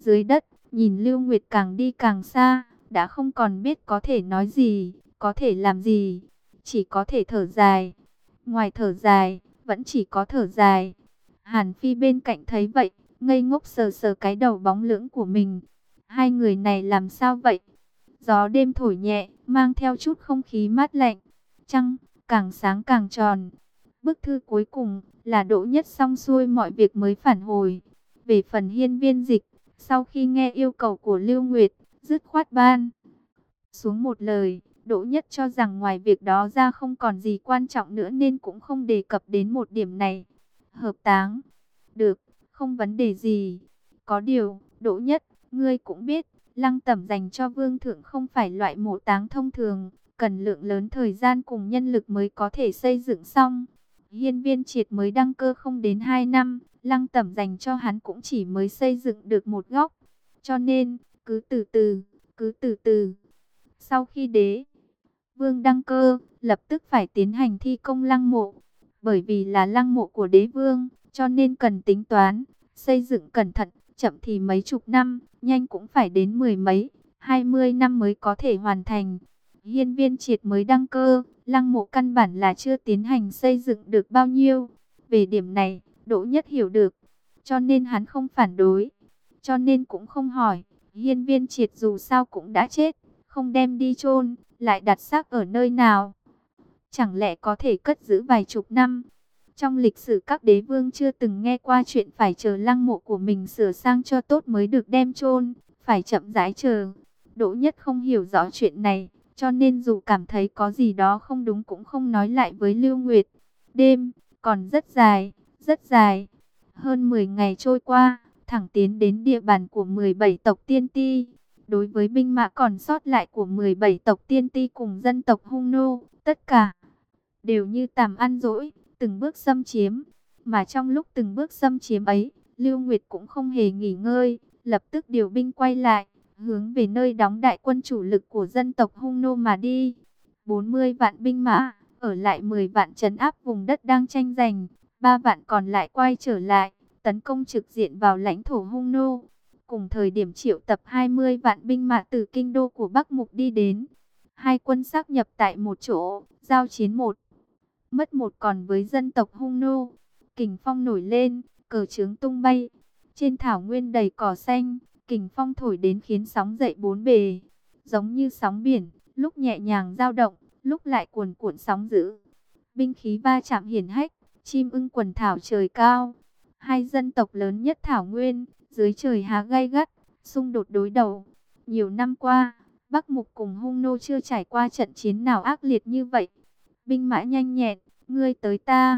dưới đất, nhìn Lưu Nguyệt càng đi càng xa, đã không còn biết có thể nói gì, có thể làm gì, chỉ có thể thở dài. Ngoài thở dài, vẫn chỉ có thở dài. Hàn Phi bên cạnh thấy vậy, ngây ngốc sờ sờ cái đầu bóng lưỡng của mình. Hai người này làm sao vậy? Gió đêm thổi nhẹ, mang theo chút không khí mát lạnh. Trăng càng sáng càng tròn. Bức thư cuối cùng là Đỗ Nhất xong xuôi mọi việc mới phản hồi. Về phần Hiên Viên Dịch, sau khi nghe yêu cầu của Lưu Nguyệt, dứt khoát ban xuống một lời. Đỗ Nhất cho rằng ngoài việc đó ra không còn gì quan trọng nữa nên cũng không đề cập đến một điểm này. Hợp táng, được, không vấn đề gì. Có điều, Đỗ Nhất, ngươi cũng biết, Lăng Tẩm dành cho Vương Thượng không phải loại mộ táng thông thường, cần lượng lớn thời gian cùng nhân lực mới có thể xây dựng xong. Hiên Viên Triệt mới đăng cơ không đến 2 năm, Lăng Tẩm dành cho hắn cũng chỉ mới xây dựng được một góc. Cho nên, cứ từ từ, cứ từ từ. Sau khi đế vương đăng cơ, lập tức phải tiến hành thi công lăng mộ. Bởi vì là lăng mộ của đế vương, cho nên cần tính toán, xây dựng cẩn thận, chậm thì mấy chục năm, nhanh cũng phải đến mười mấy, 20 năm mới có thể hoàn thành. Hiên Viên Triệt mới đăng cơ, lăng mộ căn bản là chưa tiến hành xây dựng được bao nhiêu. Về điểm này, Đỗ Nhất hiểu được, cho nên hắn không phản đối, cho nên cũng không hỏi. Hiên Viên Triệt dù sao cũng đã chết, không đem đi chôn, lại đặt xác ở nơi nào? Chẳng lẽ có thể cất giữ vài chục năm? Trong lịch sử các đế vương chưa từng nghe qua chuyện phải chờ lăng mộ của mình sửa sang cho tốt mới được đem chôn, phải chậm rãi chờ. Đỗ Nhất không hiểu rõ chuyện này, cho nên dù cảm thấy có gì đó không đúng cũng không nói lại với Lưu Nguyệt. Đêm còn rất dài, rất dài. Hơn 10 ngày trôi qua, thẳng tiến đến địa bàn của 17 tộc tiên ti. Đối với binh mã còn sót lại của 17 tộc tiên ti cùng dân tộc Hung nô, tất cả đều như tàm ăn dỗi, từng bước xâm chiếm. Mà trong lúc từng bước xâm chiếm ấy, Lưu Nguyệt cũng không hề nghỉ ngơi, lập tức điều binh quay lại, hướng về nơi đóng đại quân chủ lực của dân tộc Hung nô mà đi. 40 vạn binh mã, ở lại 10 vạn trấn áp vùng đất đang tranh giành, 3 vạn còn lại quay trở lại, tấn công trực diện vào lãnh thổ Hung nô. Cùng thời điểm triệu tập 20 vạn binh mã từ kinh đô của Bắc Mục đi đến. Hai quân sáp nhập tại một chỗ, giao chiến một mất một còn với dân tộc Hung nô. Kình phong nổi lên, cờ trướng tung bay. Trên thảo nguyên đầy cỏ xanh, kình phong thổi đến khiến sóng dậy bốn bề. Giống như sóng biển, lúc nhẹ nhàng dao động, lúc lại cuồn cuộn sóng dữ. Binh khí va chạm hiển hách, chim ưng quần thảo trời cao. Hai dân tộc lớn nhất thảo nguyên, dưới trời há gay gắt, xung đột đối đầu. Nhiều năm qua, Bắc Mục cùng Hung nô chưa trải qua trận chiến nào ác liệt như vậy. Binh mã nhanh nhẹn, ngươi tới ta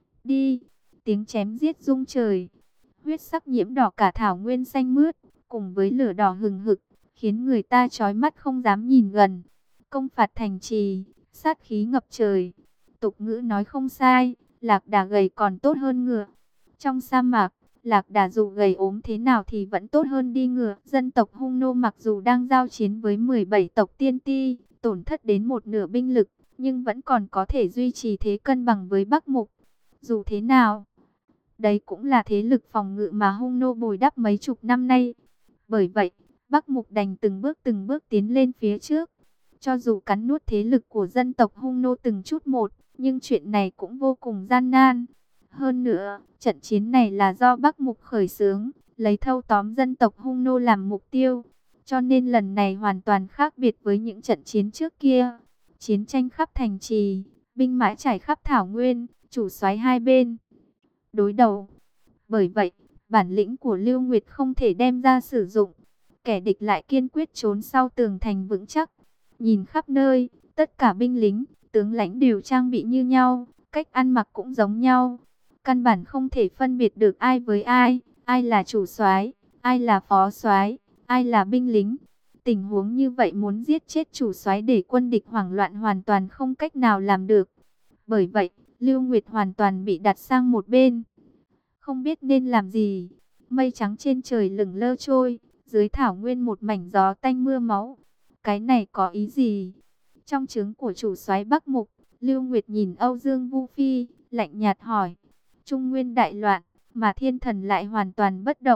đi, tiếng chém giết rung trời. Huyết sắc nhiễm đỏ cả thảo nguyên xanh mướt, cùng với lửa đỏ hừng hực, khiến người ta chói mắt không dám nhìn gần. Công phạt thành trì, sát khí ngập trời. Tục ngữ nói không sai, lạc đà gầy còn tốt hơn ngựa. Trong sa mạc, lạc đà dù gầy ốm thế nào thì vẫn tốt hơn đi ngựa. Dân tộc Hung nô mặc dù đang giao chiến với 17 tộc tiên ti, tổn thất đến một nửa binh lực, nhưng vẫn còn có thể duy trì thế cân bằng với Bắc Mục. Dù thế nào, đấy cũng là thế lực phòng ngự mà Hung nô bồi đắp mấy chục năm nay. Bởi vậy, Bắc Mục đành từng bước tiến lên phía trước. Cho dù cắn nuốt thế lực của dân tộc Hung nô từng chút một, nhưng chuyện này cũng vô cùng gian nan. Hơn nữa, trận chiến này là do Bắc Mục khởi xướng, lấy thâu tóm dân tộc Hung nô làm mục tiêu. Cho nên lần này hoàn toàn khác biệt với những trận chiến trước kia. Chiến tranh khắp thành trì, binh mã trải khắp thảo nguyên, chủ soái hai bên đối đầu. Bởi vậy, bản lĩnh của Lưu Nguyệt không thể đem ra sử dụng. Kẻ địch lại kiên quyết trốn sau tường thành vững chắc. Nhìn khắp nơi, tất cả binh lính, tướng lãnh đều trang bị như nhau, cách ăn mặc cũng giống nhau. Căn bản không thể phân biệt được ai với ai là chủ soái, ai là phó soái, ai là binh lính. Tình huống như vậy muốn giết chết chủ soái để quân địch hoảng loạn hoàn toàn không cách nào làm được. Bởi vậy, Lưu Nguyệt hoàn toàn bị đặt sang một bên, không biết nên làm gì. Mây trắng trên trời lững lơ trôi, dưới thảo nguyên một mảnh gió tanh mưa máu. Cái này có ý gì? Trong trướng của chủ soái Bắc Mục, Lưu Nguyệt nhìn Âu Dương Vu Phi, lạnh nhạt hỏi. Trung nguyên đại loạn, mà thiên thần lại hoàn toàn bất động.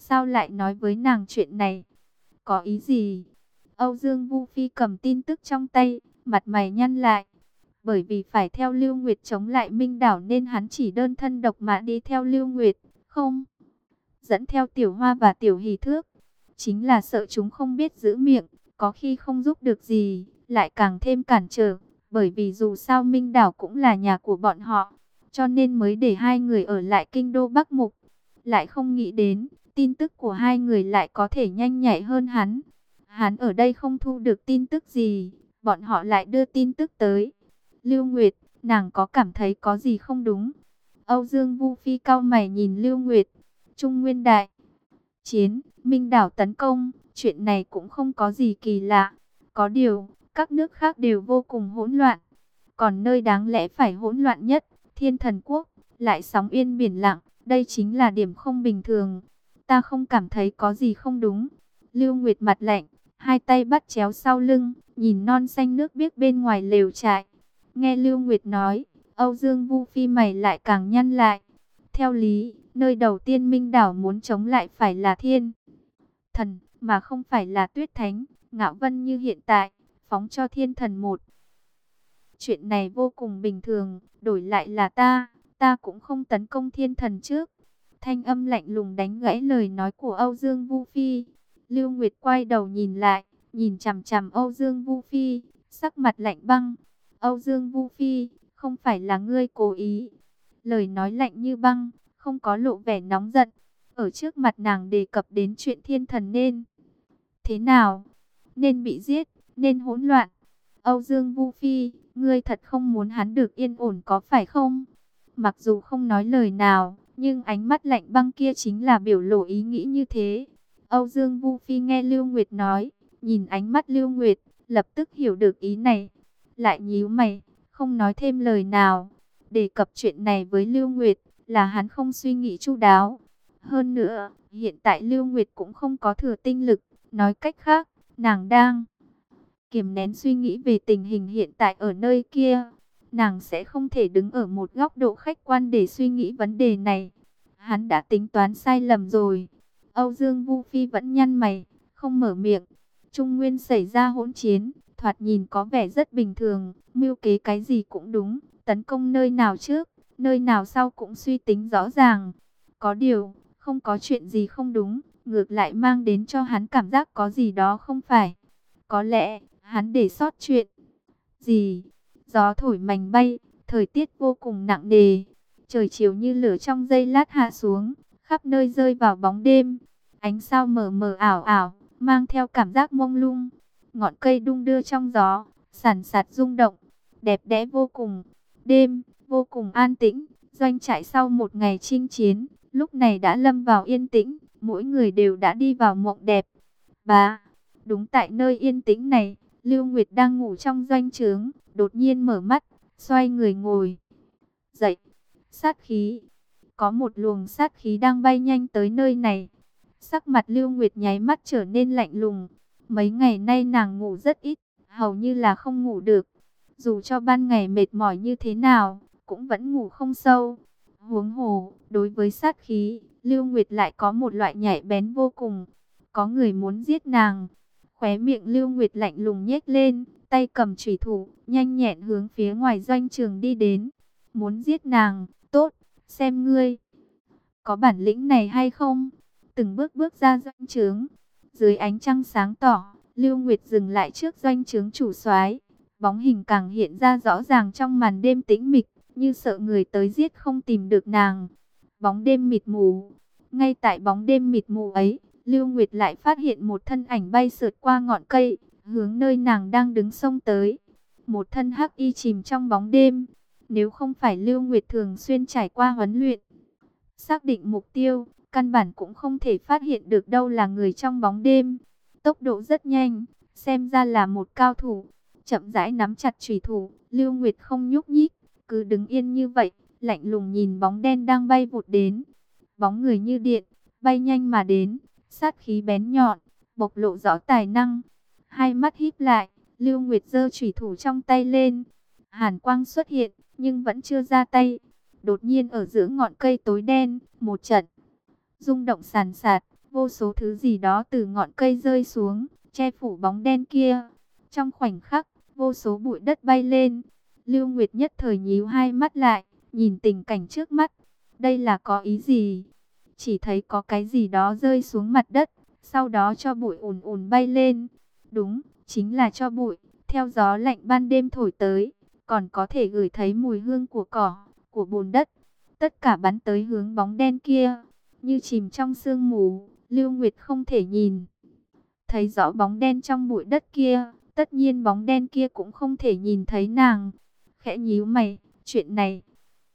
Sao lại nói với nàng chuyện này? Có ý gì? Âu Dương Vu Phi cầm tin tức trong tay, mặt mày nhăn lại. Bởi vì phải theo Lưu Nguyệt chống lại Minh Đảo nên hắn chỉ đơn thân độc mã đi theo Lưu Nguyệt, không dẫn theo Tiểu Hoa và Tiểu Hỷ Thước. Chính là sợ chúng không biết giữ miệng, có khi không giúp được gì, lại càng thêm cản trở. Bởi vì dù sao Minh Đảo cũng là nhà của bọn họ, cho nên mới để hai người ở lại kinh đô Bắc Mục. Lại không nghĩ đến, tin tức của hai người lại có thể nhanh nhạy hơn hắn. Hắn ở đây không thu được tin tức gì, bọn họ lại đưa tin tức tới. Lưu Nguyệt, nàng có cảm thấy có gì không đúng? Âu Dương Vu Phi cau mày nhìn Lưu Nguyệt. Trung Nguyên đại chiến, Minh Đảo tấn công, chuyện này cũng không có gì kỳ lạ. Có điều, các nước khác đều vô cùng hỗn loạn. Còn nơi đáng lẽ phải hỗn loạn nhất, Thiên Thần Quốc, lại sóng yên biển lặng. Đây chính là điểm không bình thường. Ta không cảm thấy có gì không đúng. Lưu Nguyệt mặt lạnh, hai tay bắt chéo sau lưng, nhìn non xanh nước biếc bên ngoài lều trại. Nghe Lưu Nguyệt nói, Âu Dương Vu Phi mày lại càng nhăn lại. Theo lý, nơi đầu tiên Minh Đảo muốn chống lại phải là Thiên Thần, mà không phải là Tuyết Thánh, Ngạo Vân như hiện tại, phóng cho Thiên Thần một. Chuyện này vô cùng bình thường, đổi lại là ta cũng không tấn công Thiên Thần trước. Thanh âm lạnh lùng đánh gãy lời nói của Âu Dương Vu Phi. Lưu Nguyệt quay đầu nhìn lại, nhìn chằm chằm Âu Dương Vu Phi, sắc mặt lạnh băng. Âu Dương Vu Phi, không phải là ngươi cố ý. Lời nói lạnh như băng, không có lộ vẻ nóng giận. Ở trước mặt nàng đề cập đến chuyện Thiên Thần nên thế nào? Nên bị giết, nên hỗn loạn. Âu Dương Vu Phi, ngươi thật không muốn hắn được yên ổn có phải không? Mặc dù không nói lời nào, nhưng ánh mắt lạnh băng kia chính là biểu lộ ý nghĩ như thế. Âu Dương Vu Phi nghe Lưu Nguyệt nói, nhìn ánh mắt Lưu Nguyệt, lập tức hiểu được ý này. Lại nhíu mày, không nói thêm lời nào. Đề cập chuyện này với Lưu Nguyệt, là hắn không suy nghĩ chu đáo. Hơn nữa, hiện tại Lưu Nguyệt cũng không có thừa tinh lực. Nói cách khác, nàng đang kiềm nén suy nghĩ về tình hình hiện tại ở nơi kia. Nàng sẽ không thể đứng ở một góc độ khách quan để suy nghĩ vấn đề này. Hắn đã tính toán sai lầm rồi. Âu Dương Vu Phi vẫn nhăn mày, không mở miệng. Trung Nguyên xảy ra hỗn chiến, thoạt nhìn có vẻ rất bình thường, mưu kế cái gì cũng đúng, tấn công nơi nào trước, nơi nào sau cũng suy tính rõ ràng. Có điều, không có chuyện gì không đúng, ngược lại mang đến cho hắn cảm giác có gì đó không phải. Có lẽ, hắn để sót chuyện gì? Gió thổi mảnh bay, thời tiết vô cùng nặng nề. Trời chiều như lửa trong giây lát hạ xuống, khắp nơi rơi vào bóng đêm. Ánh sao mờ mờ ảo ảo, mang theo cảm giác mông lung. Ngọn cây đung đưa trong gió, sàn sạt rung động, đẹp đẽ vô cùng. Đêm, vô cùng an tĩnh, doanh trại sau một ngày chinh chiến, lúc này đã lâm vào yên tĩnh, mỗi người đều đã đi vào mộng đẹp. Đúng tại nơi yên tĩnh này, Lưu Nguyệt đang ngủ trong doanh trướng, đột nhiên mở mắt, xoay người ngồi dậy. Sát khí, có một luồng sát khí đang bay nhanh tới nơi này. Sắc mặt Lưu Nguyệt nháy mắt trở nên lạnh lùng. Mấy ngày nay nàng ngủ rất ít, hầu như là không ngủ được. Dù cho ban ngày mệt mỏi như thế nào, cũng vẫn ngủ không sâu. Huống hồ, đối với sát khí, Lưu Nguyệt lại có một loại nhạy bén vô cùng. Có người muốn giết nàng. Khóe miệng Lưu Nguyệt lạnh lùng nhếch lên, tay cầm chủy thủ, nhanh nhẹn hướng phía ngoài doanh trường đi đến. Muốn giết nàng, tốt, xem ngươi có bản lĩnh này hay không. Từng bước bước ra doanh trướng, dưới ánh trăng sáng tỏ, Lưu Nguyệt dừng lại trước doanh trướng chủ soái. Bóng hình càng hiện ra rõ ràng trong màn đêm tĩnh mịch, như sợ người tới giết không tìm được nàng. Bóng đêm mịt mù, ngay tại bóng đêm mịt mù ấy, Lưu Nguyệt lại phát hiện một thân ảnh bay sượt qua ngọn cây, hướng nơi nàng đang đứng xông tới. Một thân hắc y chìm trong bóng đêm. Nếu không phải Lưu Nguyệt thường xuyên trải qua huấn luyện, xác định mục tiêu, căn bản cũng không thể phát hiện được đâu là người trong bóng đêm. Tốc độ rất nhanh, xem ra là một cao thủ. Chậm rãi nắm chặt chủy thủ, Lưu Nguyệt không nhúc nhích, cứ đứng yên như vậy, lạnh lùng nhìn bóng đen đang bay vụt đến. Bóng người như điện, bay nhanh mà đến, sát khí bén nhọn, bộc lộ rõ tài năng. Hai mắt híp lại, Lưu Nguyệt giơ chủy thủ trong tay lên. Hàn quang xuất hiện, nhưng vẫn chưa ra tay. Đột nhiên ở giữa ngọn cây tối đen, một trận rung động sàn sạt, vô số thứ gì đó từ ngọn cây rơi xuống, che phủ bóng đen kia. Trong khoảnh khắc, vô số bụi đất bay lên. Lưu Nguyệt nhất thời nhíu hai mắt lại, nhìn tình cảnh trước mắt. Đây là có ý gì? Chỉ thấy có cái gì đó rơi xuống mặt đất, sau đó cho bụi ùn ùn bay lên. Đúng, chính là cho bụi, theo gió lạnh ban đêm thổi tới, còn có thể ngửi thấy mùi hương của cỏ, của bùn đất. Tất cả bắn tới hướng bóng đen kia, như chìm trong sương mù. Lưu Nguyệt không thể nhìn thấy rõ bóng đen trong bụi đất kia, tất nhiên bóng đen kia cũng không thể nhìn thấy nàng. Khẽ nhíu mày, chuyện này,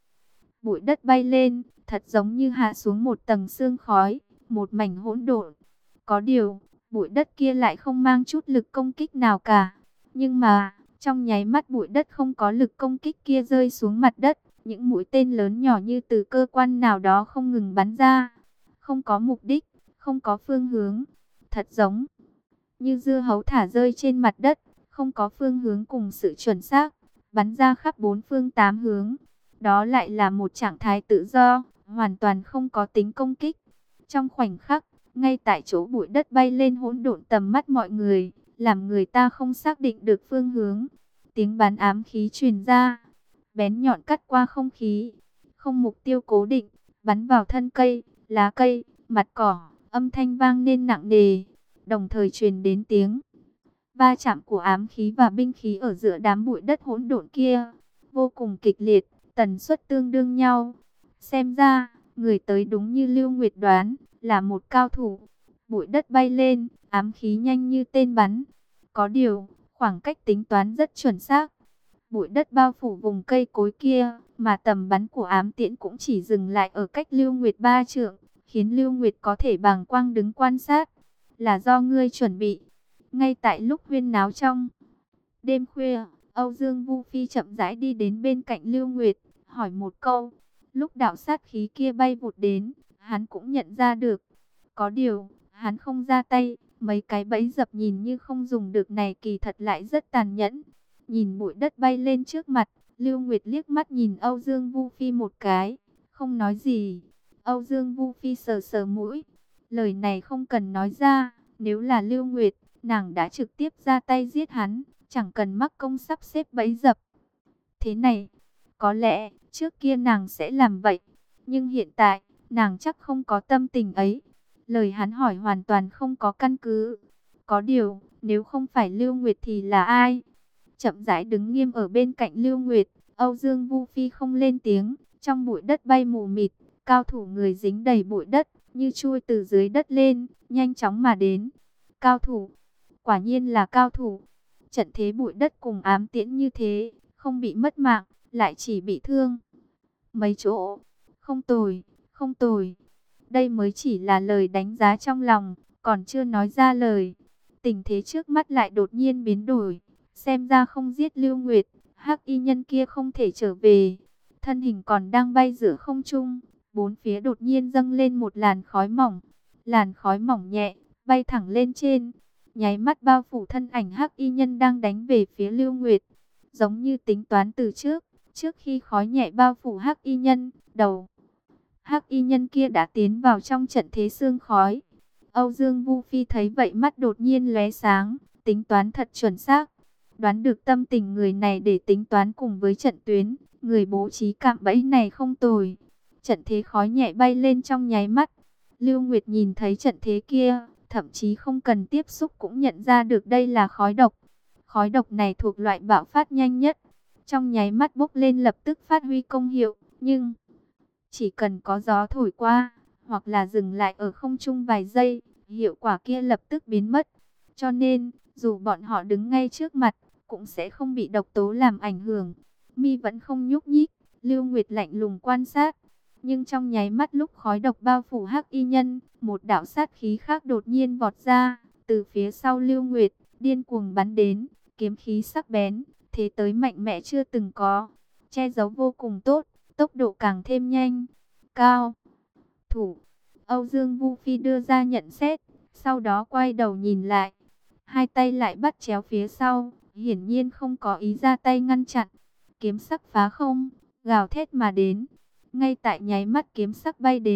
bụi đất bay lên, thật giống như hạ xuống một tầng sương khói, một mảnh hỗn độn. Có điều, bụi đất kia lại không mang chút lực công kích nào cả. Nhưng mà, trong nháy mắt bụi đất không có lực công kích kia rơi xuống mặt đất, những mũi tên lớn nhỏ như từ cơ quan nào đó không ngừng bắn ra. Không có mục đích, không có phương hướng. Thật giống như dưa hấu thả rơi trên mặt đất, không có phương hướng cùng sự chuẩn xác, bắn ra khắp bốn phương tám hướng. Đó lại là một trạng thái tự do, hoàn toàn không có tính công kích. Trong khoảnh khắc, ngay tại chỗ bụi đất bay lên hỗn độn tầm mắt mọi người, làm người ta không xác định được phương hướng. Tiếng bắn ám khí truyền ra, bén nhọn cắt qua không khí, không mục tiêu cố định, bắn vào thân cây, lá cây, mặt cỏ, âm thanh vang lên nặng nề, đồng thời truyền đến tiếng va chạm của ám khí và binh khí ở giữa đám bụi đất hỗn độn kia, vô cùng kịch liệt, tần suất tương đương nhau. Xem ra, người tới đúng như Lưu Nguyệt đoán, là một cao thủ. Bụi đất bay lên, ám khí nhanh như tên bắn. Có điều, khoảng cách tính toán rất chuẩn xác. Bụi đất bao phủ vùng cây cối kia, mà tầm bắn của ám tiễn cũng chỉ dừng lại ở cách Lưu Nguyệt 3 trượng, khiến Lưu Nguyệt có thể bàng quang đứng quan sát. Là do ngươi chuẩn bị. Ngay tại lúc huyên náo trong đêm khuya, Âu Dương Vu Phi chậm rãi đi đến bên cạnh Lưu Nguyệt, hỏi một câu. Lúc đạo sát khí kia bay vụt đến, hắn cũng nhận ra được. Có điều, hắn không ra tay, mấy cái bẫy dập nhìn như không dùng được này kỳ thật lại rất tàn nhẫn. Nhìn bụi đất bay lên trước mặt, Lưu Nguyệt liếc mắt nhìn Âu Dương Vu Phi một cái, không nói gì. Âu Dương Vu Phi sờ sờ mũi, lời này không cần nói ra, nếu là Lưu Nguyệt, nàng đã trực tiếp ra tay giết hắn, chẳng cần mắc công sắp xếp bẫy dập. Thế này, có lẽ trước kia nàng sẽ làm vậy, nhưng hiện tại, nàng chắc không có tâm tình ấy. Lời hắn hỏi hoàn toàn không có căn cứ. Có điều, nếu không phải Lưu Nguyệt thì là ai? Chậm rãi đứng nghiêm ở bên cạnh Lưu Nguyệt, Âu Dương Vu Phi không lên tiếng, trong bụi đất bay mù mịt, cao thủ người dính đầy bụi đất, như chui từ dưới đất lên, nhanh chóng mà đến. Cao thủ, quả nhiên là cao thủ. Trận thế bụi đất cùng ám tiễn như thế, không bị mất mạng, lại chỉ bị thương mấy chỗ. Không tồi, không tồi. Đây mới chỉ là lời đánh giá trong lòng, còn chưa nói ra lời. Tình thế trước mắt lại đột nhiên biến đổi. Xem ra không giết Lưu Nguyệt, hắc y nhân kia không thể trở về. Thân hình còn đang bay giữa không trung, bốn phía đột nhiên dâng lên một làn khói mỏng. Làn khói mỏng nhẹ, bay thẳng lên trên, nháy mắt bao phủ thân ảnh hắc y nhân đang đánh về phía Lưu Nguyệt. Giống như tính toán từ trước, trước khi khói nhẹ bao phủ hắc y nhân, đầu hắc y nhân kia đã tiến vào trong trận thế sương khói. Âu Dương Vu Phi thấy vậy mắt đột nhiên lóe sáng, tính toán thật chuẩn xác. Đoán được tâm tình người này để tính toán cùng với trận tuyến, người bố trí cạm bẫy này không tồi. Trận thế khói nhẹ bay lên trong nháy mắt. Lưu Nguyệt nhìn thấy trận thế kia, thậm chí không cần tiếp xúc cũng nhận ra được đây là khói độc. Khói độc này thuộc loại bạo phát nhanh nhất, trong nháy mắt bốc lên lập tức phát huy công hiệu, nhưng chỉ cần có gió thổi qua, hoặc là dừng lại ở không trung vài giây, hiệu quả kia lập tức biến mất. Cho nên, dù bọn họ đứng ngay trước mặt, cũng sẽ không bị độc tố làm ảnh hưởng. Mi vẫn không nhúc nhích, Lưu Nguyệt lạnh lùng quan sát. Nhưng trong nháy mắt lúc khói độc bao phủ hắc y nhân, một đạo sát khí khác đột nhiên vọt ra, từ phía sau Lưu Nguyệt, điên cuồng bắn đến, kiếm khí sắc bén, thế tới mạnh mẽ chưa từng có, che giấu vô cùng tốt, tốc độ càng thêm nhanh. Cao thủ, Âu Dương Vu Phi đưa ra nhận xét, sau đó quay đầu nhìn lại, hai tay lại bắt chéo phía sau, hiển nhiên không có ý ra tay ngăn chặn. Kiếm sắc phá không, gào thét mà đến. Ngay tại nháy mắt kiếm sắc bay đến,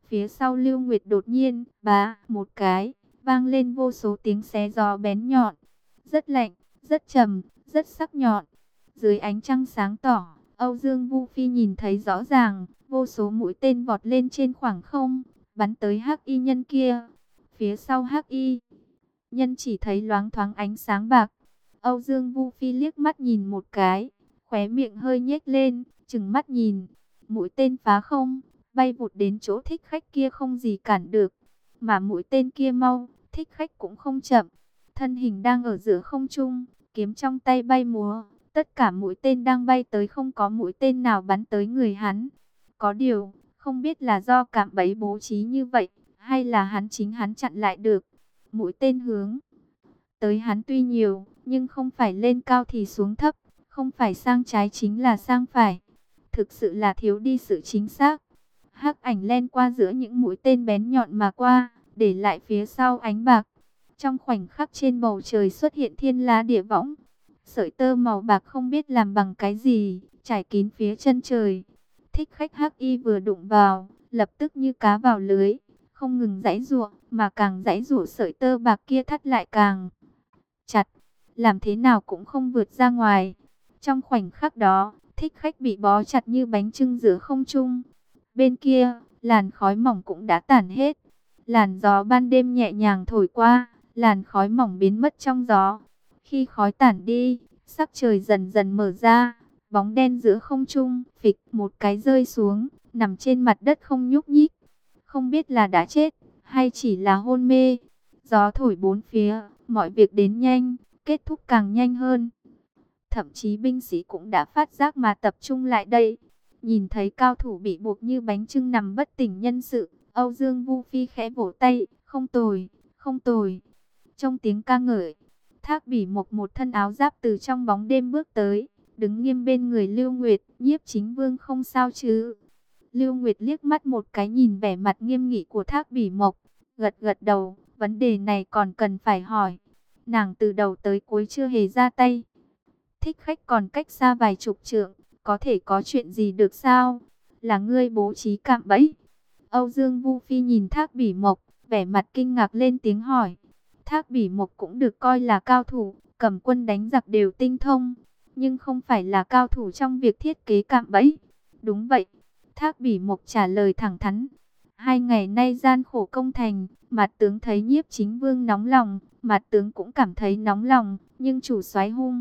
Phía sau Lưu Nguyệt đột nhiên, bá, một cái, vang lên vô số tiếng xé gió bén nhọn. Rất lạnh, rất trầm, rất sắc nhọn. Dưới ánh trăng sáng tỏ, Âu Dương Vu Phi nhìn thấy rõ ràng, vô số mũi tên vọt lên trên khoảng không, bắn tới Hắc Y nhân kia. Phía sau Hắc Y nhân chỉ thấy loáng thoáng ánh sáng bạc. Âu Dương Vu Phi liếc mắt nhìn một cái, khóe miệng hơi nhếch lên, trừng mắt nhìn. Mũi tên phá không, bay vụt đến chỗ Thích Khách kia không gì cản được. Mà mũi tên kia mau, Thích Khách cũng không chậm. Thân hình đang ở giữa không trung, kiếm trong tay bay múa. Tất cả mũi tên đang bay tới không có mũi tên nào bắn tới người hắn. Có điều, không biết là do cạm bẫy bố trí như vậy, hay là chính hắn chặn lại được. Mũi tên hướng tới hắn tuy nhiều, nhưng không phải lên cao thì xuống thấp, không phải sang trái chính là sang phải. Thực sự là thiếu đi sự chính xác. Hắc ảnh len qua giữa những mũi tên bén nhọn mà qua, để lại phía sau ánh bạc. Trong khoảnh khắc trên bầu trời xuất hiện thiên la địa võng. Sợi tơ màu bạc không biết làm bằng cái gì, trải kín phía chân trời. Thích Khách Hắc Y vừa đụng vào, lập tức như cá vào lưới, không ngừng giãy giụa, mà càng giãy giụa sợi tơ bạc kia thắt lại càng chặt, làm thế nào cũng không vượt ra ngoài. Trong khoảnh khắc đó, Thích Khách bị bó chặt như bánh chưng giữa không trung. Bên kia, làn khói mỏng cũng đã tản hết. Làn gió ban đêm nhẹ nhàng thổi qua, làn khói mỏng biến mất trong gió. Khi khói tản đi, sắc trời dần dần mở ra, bóng đen giữa không trung, phịch một cái rơi xuống, nằm trên mặt đất không nhúc nhích. Không biết là đã chết, hay chỉ là hôn mê. Gió thổi bốn phía, mọi việc đến nhanh, kết thúc càng nhanh hơn. Thậm chí binh sĩ cũng đã phát giác mà tập trung lại đây. Nhìn thấy cao thủ bị buộc như bánh chưng nằm bất tỉnh nhân sự, Âu Dương Vu Phi khẽ vỗ tay, không tồi, không tồi. Trong tiếng ca ngợi, Thác Bỉ Mộc một thân áo giáp từ trong bóng đêm bước tới, đứng nghiêm bên người Lưu Nguyệt. Nhiếp Chính Vương không sao chứ? Lưu Nguyệt liếc mắt một cái nhìn vẻ mặt nghiêm nghị của Thác Bỉ Mộc, gật gật đầu, vấn đề này còn cần phải hỏi. Nàng từ đầu tới cuối chưa hề ra tay. Thích Khách còn cách xa vài chục trượng, có thể có chuyện gì được sao? Là ngươi bố trí cạm bẫy? Âu Dương Vu Phi nhìn Thác Bỉ Mộc, vẻ mặt kinh ngạc lên tiếng hỏi. Thác Bỉ Mộc cũng được coi là cao thủ, cầm quân đánh giặc đều tinh thông, nhưng không phải là cao thủ trong việc thiết kế cạm bẫy. Đúng vậy, Thác Bỉ Mộc trả lời thẳng thắn. 2 ngày nay gian khổ công thành, Mạt tướng thấy Nhiếp Chính Vương nóng lòng, Mạt tướng cũng cảm thấy nóng lòng, nhưng chủ soái hung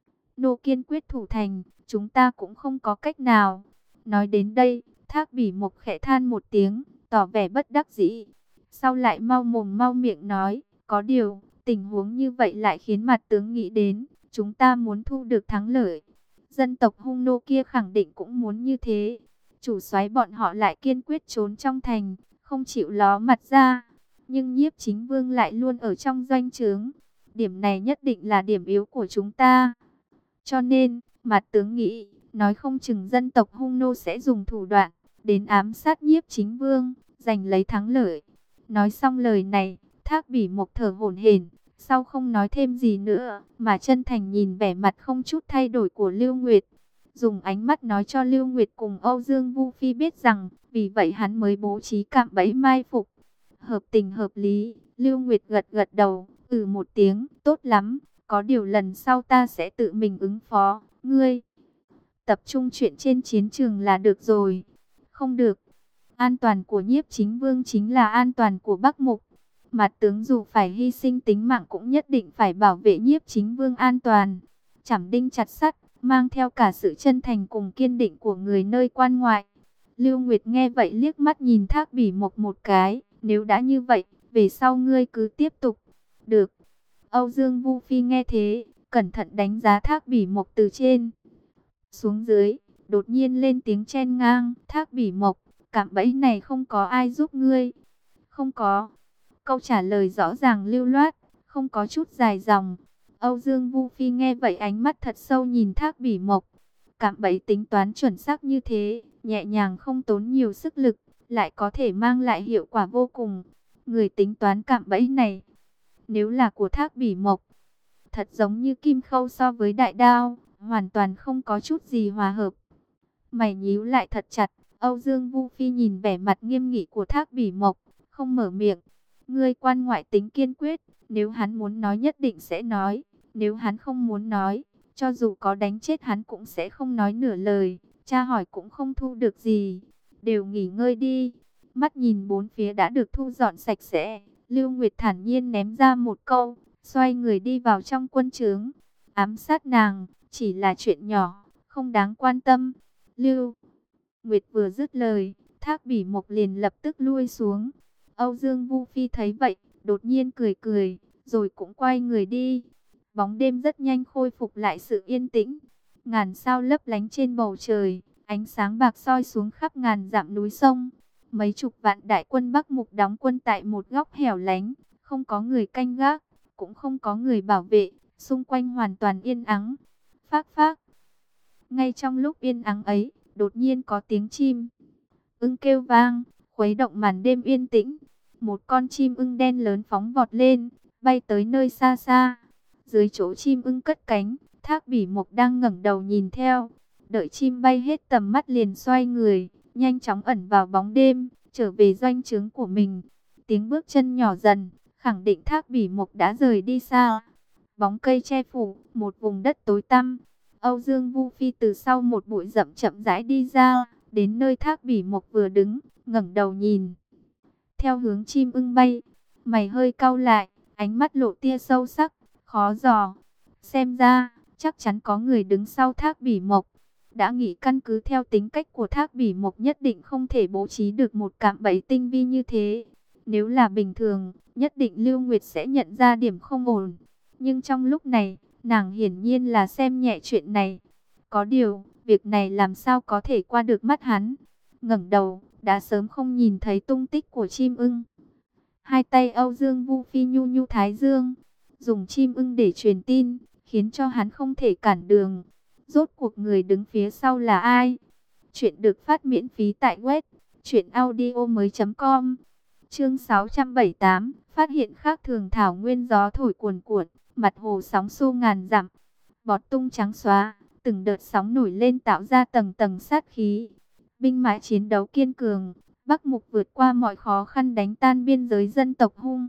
nô kiên quyết thủ thành, chúng ta cũng không có cách nào. Nói đến đây, Thác Bỉ Mộc khẽ than một tiếng, tỏ vẻ bất đắc dĩ. Sau lại mau mồm mau miệng nói, có điều, tình huống như vậy lại khiến Mạt tướng nghĩ đến, chúng ta muốn thu được thắng lợi. Dân tộc hung nô kia khẳng định cũng muốn như thế. Chủ soái bọn họ lại kiên quyết trốn trong thành, không chịu ló mặt ra. Nhưng Nhiếp Chính Vương lại luôn ở trong doanh trướng. Điểm này nhất định là điểm yếu của chúng ta. Cho nên, Mạt tướng nghĩ, nói không chừng dân tộc hung nô sẽ dùng thủ đoạn đến ám sát Nhiếp Chính Vương, giành lấy thắng lợi. Nói xong lời này, Thác Bỉ Mộc thở hổn hển, sau không nói thêm gì nữa, mà chân thành nhìn vẻ mặt không chút thay đổi của Lưu Nguyệt. Dùng ánh mắt nói cho Lưu Nguyệt cùng Âu Dương Vu Phi biết rằng, vì vậy hắn mới bố trí cạm bẫy mai phục. Hợp tình hợp lý, Lưu Nguyệt gật gật đầu, một tiếng, tốt lắm. Có điều lần sau ta sẽ tự mình ứng phó, ngươi tập trung chuyện trên chiến trường là được rồi. Không được, an toàn của Nhiếp Chính Vương chính là an toàn của Bắc Mục. Mạt tướng dù phải hy sinh tính mạng cũng nhất định phải bảo vệ Nhiếp Chính Vương an toàn. Chảm đinh chặt sắt, mang theo cả sự chân thành cùng kiên định của người nơi quan ngoại. Lưu Nguyệt nghe vậy liếc mắt nhìn Thác Bỉ Mộc một cái, nếu đã như vậy, về sau ngươi cứ tiếp tục. Được. Âu Dương Vu Phi nghe thế, cẩn thận đánh giá Thác Bỉ Mộc từ trên xuống dưới, đột nhiên lên tiếng chen ngang, Thác Bỉ Mộc, cạm bẫy này không có ai giúp ngươi. Không có. Câu trả lời rõ ràng lưu loát, không có chút dài dòng. Âu Dương Vu Phi nghe vậy ánh mắt thật sâu nhìn Thác Bỉ Mộc. Cạm bẫy tính toán chuẩn xác như thế, nhẹ nhàng không tốn nhiều sức lực, lại có thể mang lại hiệu quả vô cùng. Người tính toán cạm bẫy này, nếu là của Thác Bỉ Mộc, thật giống như kim khâu so với đại đao, hoàn toàn không có chút gì hòa hợp. Mày nhíu lại thật chặt, Âu Dương Vu Phi nhìn vẻ mặt nghiêm nghị của Thác Bỉ Mộc, không mở miệng. Ngươi quan ngoại tính kiên quyết, nếu hắn muốn nói nhất định sẽ nói, nếu hắn không muốn nói, cho dù có đánh chết hắn cũng sẽ không nói nửa lời, tra hỏi cũng không thu được gì, đều nghỉ ngơi đi. Mắt nhìn bốn phía đã được thu dọn sạch sẽ, Lưu Nguyệt thản nhiên ném ra một câu, xoay người đi vào trong quân trướng. Ám sát nàng, chỉ là chuyện nhỏ, không đáng quan tâm. Lưu Nguyệt vừa dứt lời, Thác Bỉ Mộc liền lập tức lui xuống. Âu Dương Vu Phi thấy vậy, đột nhiên cười cười, rồi cũng quay người đi. Bóng đêm rất nhanh khôi phục lại sự yên tĩnh. Ngàn sao lấp lánh trên bầu trời, ánh sáng bạc soi xuống khắp ngàn dặm núi sông. Mấy chục vạn đại quân Bắc Mục đóng quân tại một góc hẻo lánh, không có người canh gác, cũng không có người bảo vệ, xung quanh hoàn toàn yên ắng. Phác phác. Ngay trong lúc yên ắng ấy, đột nhiên có tiếng chim ưng kêu vang, khuấy động màn đêm yên tĩnh. Một con chim ưng đen lớn phóng vọt lên, bay tới nơi xa xa. Dưới chỗ chim ưng cất cánh, Thác Bỉ Mộc đang ngẩng đầu nhìn theo. Đợi chim bay hết tầm mắt liền xoay người, nhanh chóng ẩn vào bóng đêm, trở về doanh trướng của mình. Tiếng bước chân nhỏ dần, khẳng định Thác Bỉ Mộc đã rời đi xa. Bóng cây che phủ, một vùng đất tối tăm. Âu Dương Vu Phi từ sau một bụi rậm chậm rãi đi ra, đến nơi Thác Bỉ Mộc vừa đứng, ngẩng đầu nhìn. Theo hướng chim ưng bay, mày hơi cau lại, ánh mắt lộ tia sâu sắc, khó dò. Xem ra, chắc chắn có người đứng sau Thác Bỉ Mộc. Đã nghĩ căn cứ theo tính cách của Thác Bỉ Mộc nhất định không thể bố trí được một cạm bẫy tinh vi như thế. Nếu là bình thường, nhất định Lưu Nguyệt sẽ nhận ra điểm không ổn. Nhưng trong lúc này, nàng hiển nhiên là xem nhẹ chuyện này. Có điều, việc này làm sao có thể qua được mắt hắn. Ngẩng đầu, đã sớm không nhìn thấy tung tích của chim ưng. Hai tay Âu Dương Vu Phi nhu nhu thái dương, dùng chim ưng để truyền tin, khiến cho hắn không thể cản đường. Rốt cuộc người đứng phía sau là ai? Chuyện được phát miễn phí tại web truyệnaudiomoi.com. Chương 678, phát hiện khác thường thảo nguyên gió thổi cuồn cuộn, mặt hồ sóng xô ngàn dặm, bọt tung trắng xóa, từng đợt sóng nổi lên tạo ra tầng tầng sát khí. Binh mã chiến đấu kiên cường, Bắc Mục vượt qua mọi khó khăn đánh tan biên giới dân tộc Hung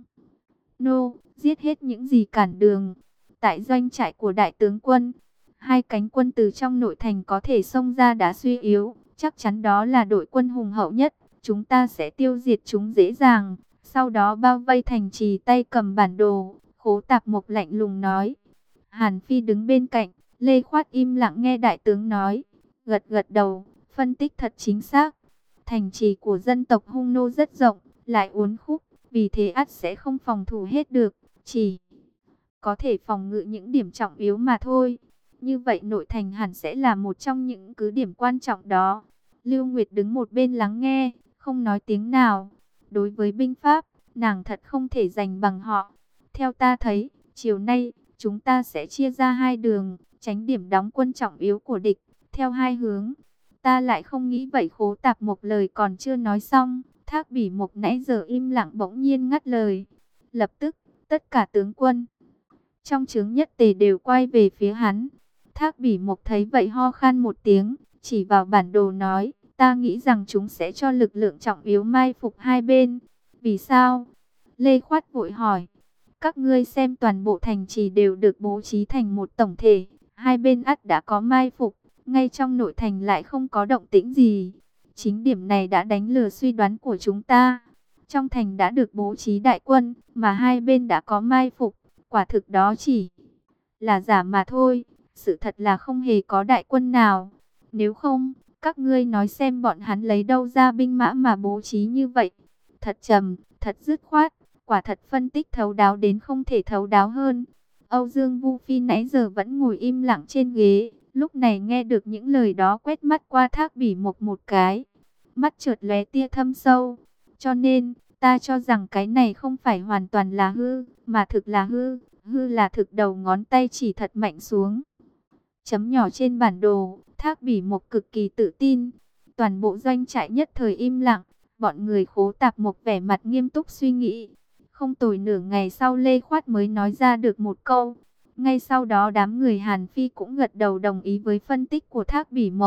Nô, giết hết những gì cản đường. Tại doanh trại của đại tướng quân, hai cánh quân từ trong nội thành có thể xông ra đã suy yếu, chắc chắn đó là đội quân hùng hậu nhất. Chúng ta sẽ tiêu diệt chúng dễ dàng, sau đó bao vây thành trì, tay cầm bản đồ. Khố Tạp Mộc lạnh lùng nói. Hàn Phi đứng bên cạnh, Lê Khoát im lặng nghe đại tướng nói, gật gật đầu, phân tích thật chính xác. Thành trì của dân tộc Hung Nô rất rộng, lại uốn khúc, vì thế ắt sẽ không phòng thủ hết được, chỉ có thể phòng ngự những điểm trọng yếu mà thôi. Như vậy nội thành hẳn sẽ là một trong những cứ điểm quan trọng đó. Lưu Nguyệt đứng một bên lắng nghe, không nói tiếng nào. Đối với binh pháp, nàng thật không thể giành bằng họ. Theo ta thấy, chiều nay, chúng ta sẽ chia ra hai đường, tránh điểm đóng quân trọng yếu của địch, theo hai hướng. Ta lại không nghĩ vậy. Khố Tạp Mộc lời còn chưa nói xong, Thác Bỉ Mộc nãy giờ im lặng bỗng nhiên ngắt lời. Lập tức, tất cả tướng quân trong trướng nhất tề đều quay về phía hắn. Thác Bỉ Mộc thấy vậy ho khan một tiếng, chỉ vào bản đồ nói, ta nghĩ rằng chúng sẽ cho lực lượng trọng yếu mai phục hai bên. Vì sao? Lê Khoát vội hỏi. Các ngươi xem, toàn bộ thành trì đều được bố trí thành một tổng thể, hai bên ắt đã có mai phục, ngay trong nội thành lại không có động tĩnh gì. Chính điểm này đã đánh lừa suy đoán của chúng ta. Trong thành đã được bố trí đại quân, mà hai bên đã có mai phục, quả thực đó chỉ là giả mà thôi. Sự thật là không hề có đại quân nào. Nếu không, các ngươi nói xem bọn hắn lấy đâu ra binh mã mà bố trí như vậy. Thật trầm, thật dứt khoát, quả thật phân tích thấu đáo đến không thể thấu đáo hơn. Âu Dương Vu Phi nãy giờ vẫn ngồi im lặng trên ghế, lúc này nghe được những lời đó, quét mắt qua Thác Bỉ Mộc một cái, mắt chợt lóe tia thâm sâu. Cho nên, ta cho rằng cái này không phải hoàn toàn là hư, mà thực là hư. Hư là thực. Đầu ngón tay chỉ thật mạnh xuống chấm nhỏ trên bản đồ. Thác Bỉ Mộc cực kỳ tự tin. Toàn bộ doanh trại nhất thời im lặng. Bọn người Khố Tạp Mộc vẻ mặt nghiêm túc suy nghĩ. Không tồi nửa ngày sau, Lê Khoát mới nói ra được một câu. Ngay sau đó đám người Hàn Phi cũng gật đầu đồng ý với phân tích của Thác Bỉ Mộc.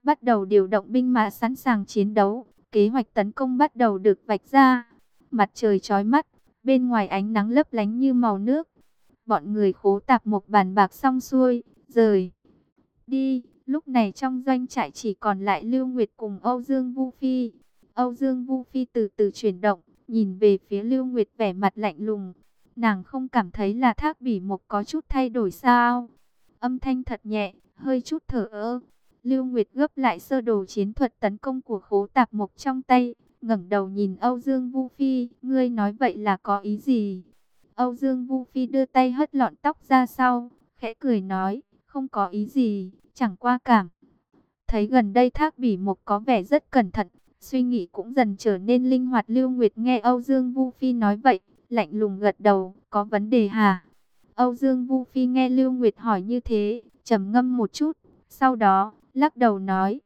bắt đầu điều động binh mã sẵn sàng chiến đấu. Kế hoạch tấn công bắt đầu được vạch ra. Mặt trời chói mắt, bên ngoài ánh nắng lấp lánh như màu nước. Bọn người Khố Tạp Mộc bàn bạc xong xuôi, rời đi. Lúc này trong doanh trại chỉ còn lại Lưu Nguyệt cùng Âu Dương Vu Phi. Âu Dương Vu Phi từ từ chuyển động, nhìn về phía Lưu Nguyệt vẻ mặt lạnh lùng. Nàng không cảm thấy là Thác Bỉ Mộc có chút thay đổi sao? Âm thanh thật nhẹ, hơi chút thở ơ. Lưu Nguyệt gấp lại sơ đồ chiến thuật tấn công của Khố Tạp Mộc trong tay, ngẩng đầu nhìn Âu Dương Vu Phi, ngươi nói vậy là có ý gì? Âu Dương Vu Phi đưa tay hất lọn tóc ra sau, khẽ cười nói, không có ý gì, chẳng qua cảm thấy gần đây Thác Bỉ Mộc có vẻ rất cẩn thận, suy nghĩ cũng dần trở nên linh hoạt. Lưu Nguyệt nghe Âu Dương Vu Phi nói vậy, lạnh lùng gật đầu, có vấn đề hả? Âu Dương Vu Phi nghe Lưu Nguyệt hỏi như thế, trầm ngâm một chút, sau đó lắc đầu nói,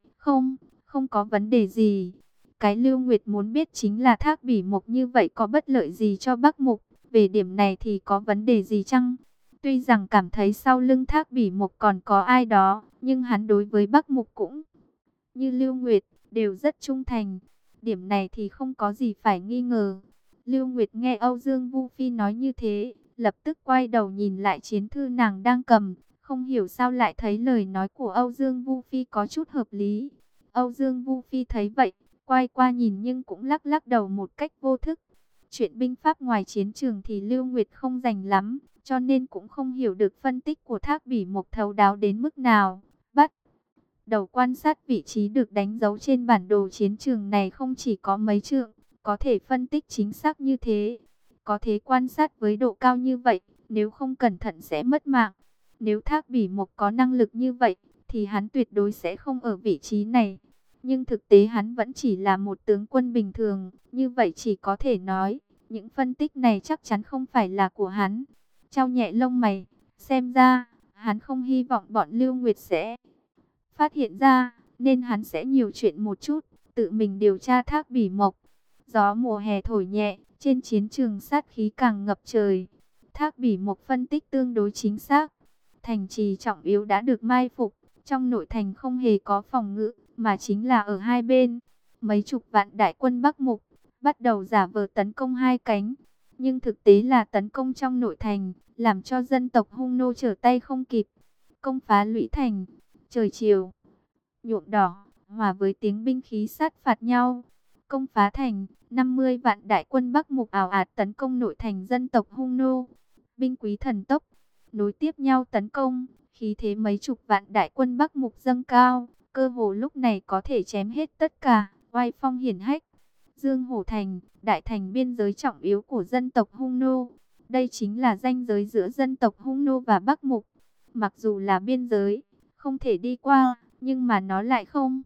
không có vấn đề gì. Cái Lưu Nguyệt muốn biết chính là Thác Bỉ Mộc như vậy có bất lợi gì cho Bắc Mục, về điểm này thì có vấn đề gì chăng? Tuy rằng cảm thấy sau lưng Thác Bỉ Mộc còn có ai đó, nhưng hắn đối với Bắc Mục cũng như Lưu Nguyệt, đều rất trung thành. Điểm này thì không có gì phải nghi ngờ. Lưu Nguyệt nghe Âu Dương Vu Phi nói như thế, lập tức quay đầu nhìn lại chiến thư nàng đang cầm, không hiểu sao lại thấy lời nói của Âu Dương Vu Phi có chút hợp lý. Âu Dương Vu Phi thấy vậy, quay qua nhìn nhưng cũng lắc lắc đầu một cách vô thức. Chuyện binh pháp ngoài chiến trường thì Lưu Nguyệt không rành lắm, cho nên cũng không hiểu được phân tích của Thác Bỉ Mộc thấu đáo đến mức nào. Bắt đầu quan sát vị trí được đánh dấu trên bản đồ chiến trường này không chỉ có mấy trượng, có thể phân tích chính xác như thế. Có thể quan sát với độ cao như vậy, nếu không cẩn thận sẽ mất mạng. Nếu Thác Bỉ Mộc có năng lực như vậy, thì hắn tuyệt đối sẽ không ở vị trí này. Nhưng thực tế hắn vẫn chỉ là một tướng quân bình thường, như vậy chỉ có thể nói, những phân tích này chắc chắn không phải là của hắn. Chau nhẹ lông mày, xem ra, hắn không hy vọng bọn Lưu Nguyệt sẽ phát hiện ra, nên hắn sẽ nhiều chuyện một chút, tự mình điều tra Thác Bỉ Mộc. Gió mùa hè thổi nhẹ, trên chiến trường sát khí càng ngập trời. Thác Bỉ Mộc phân tích tương đối chính xác. Thành trì trọng yếu đã được mai phục, trong nội thành không hề có phòng ngự, mà chính là ở hai bên. Mấy chục vạn đại quân Bắc Mục bắt đầu giả vờ tấn công hai cánh, nhưng thực tế là tấn công trong nội thành, làm cho dân tộc Hung nô trở tay không kịp. Công phá Lũy Thành, trời chiều nhuộm đỏ, hòa với tiếng binh khí sát phạt nhau. Công phá thành, 50 vạn đại quân Bắc Mục ào ạt tấn công nội thành dân tộc Hung nô. Binh quý thần tốc, nối tiếp nhau tấn công, khí thế mấy chục vạn đại quân Bắc Mục dâng cao, cơ hồ lúc này có thể chém hết tất cả, oai phong hiển hách. Dương Hổ Thành, đại thành biên giới trọng yếu của dân tộc Hung nô. Đây chính là ranh giới giữa dân tộc Hung nô và Bắc Mục. Mặc dù là biên giới, không thể đi qua, nhưng mà nó lại không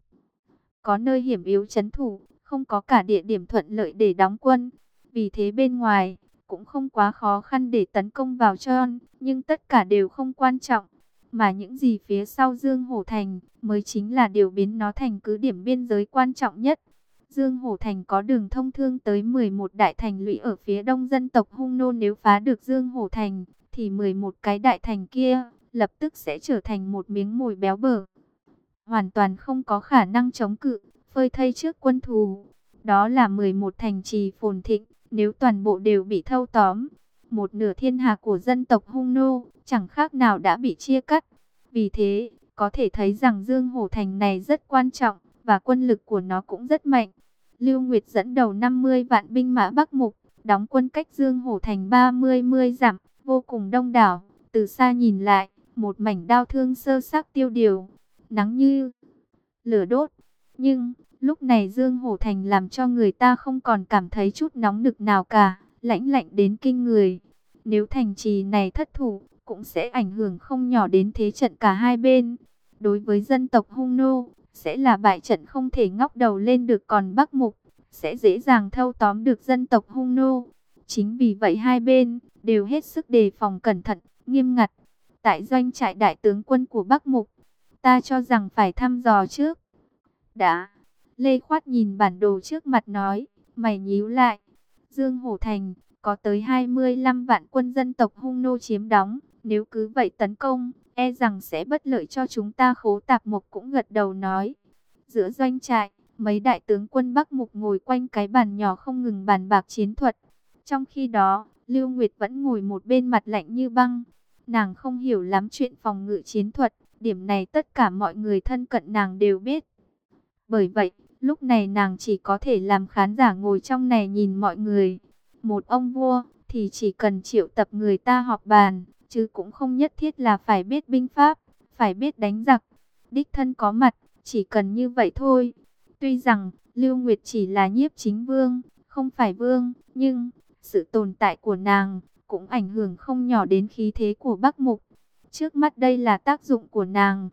có nơi hiểm yếu trấn thủ, không có cả địa điểm thuận lợi để đóng quân. Vì thế bên ngoài cũng không quá khó khăn để tấn công vào tròn, nhưng tất cả đều không quan trọng, mà những gì phía sau Dương Hổ Thành mới chính là điều biến nó thành cứ điểm biên giới quan trọng nhất. Dương Hổ Thành có đường thông thương tới 11 đại thành lũy ở phía đông dân tộc Hung nô, nếu phá được Dương Hổ Thành thì 11 cái đại thành kia lập tức sẽ trở thành một miếng mồi béo bở, hoàn toàn không có khả năng chống cự, phơi thây trước quân thù. Đó là 11 thành trì phồn thịnh, nếu toàn bộ đều bị thâu tóm, một nửa thiên hạ của dân tộc Hung nô chẳng khác nào đã bị chia cắt. Vì thế, có thể thấy rằng Dương Hổ Thành này rất quan trọng, và quân lực của nó cũng rất mạnh. Lưu Nguyệt dẫn đầu 50 vạn binh mã Bắc Mục, đóng quân cách Dương Hổ Thành 30 dặm, vô cùng đông đảo. Từ xa nhìn lại, một mảnh đao thương sơ xác tiêu điều, nắng như lửa đốt. Nhưng lúc này Dương Hổ Thành làm cho người ta không còn cảm thấy chút nóng nực nào cả, lãnh lạnh đến kinh người. Nếu thành trì này thất thủ, cũng sẽ ảnh hưởng không nhỏ đến thế trận cả hai bên. Đối với dân tộc Hung nô, sẽ là bại trận không thể ngóc đầu lên được, còn Bắc Mục sẽ dễ dàng thâu tóm được dân tộc Hung nô. Chính vì vậy hai bên đều hết sức đề phòng cẩn thận, nghiêm ngặt. Tại doanh trại đại tướng quân của Bắc Mục, ta cho rằng phải thăm dò trước đã. Lê Khoát nhìn bản đồ trước mặt nói, mày nhíu lại. Dương Hổ Thành có tới 25 vạn quân dân tộc Hung nô chiếm đóng, nếu cứ vậy tấn công, e rằng sẽ bất lợi cho chúng ta. Khố Tạp Mộc cũng gật đầu nói, Giữa doanh trại, mấy đại tướng quân Bắc Mục ngồi quanh cái bàn nhỏ không ngừng bàn bạc chiến thuật. Trong khi đó, Lưu Nguyệt vẫn ngồi một bên mặt lạnh như băng. Nàng không hiểu lắm chuyện phòng ngự chiến thuật, điểm này tất cả mọi người thân cận nàng đều biết. Bởi vậy, lúc này nàng chỉ có thể làm khán giả ngồi trong này nhìn mọi người. Một ông vua thì chỉ cần triệu tập người ta họp bàn, chứ cũng không nhất thiết là phải biết binh pháp, phải biết đánh giặc. Đích thân có mặt, chỉ cần như vậy thôi. Tuy rằng Lưu Nguyệt chỉ là nhiếp chính vương, không phải vương, nhưng sự tồn tại của nàng cũng ảnh hưởng không nhỏ đến khí thế của Bắc Mục. Trước mắt đây là tác dụng của nàng.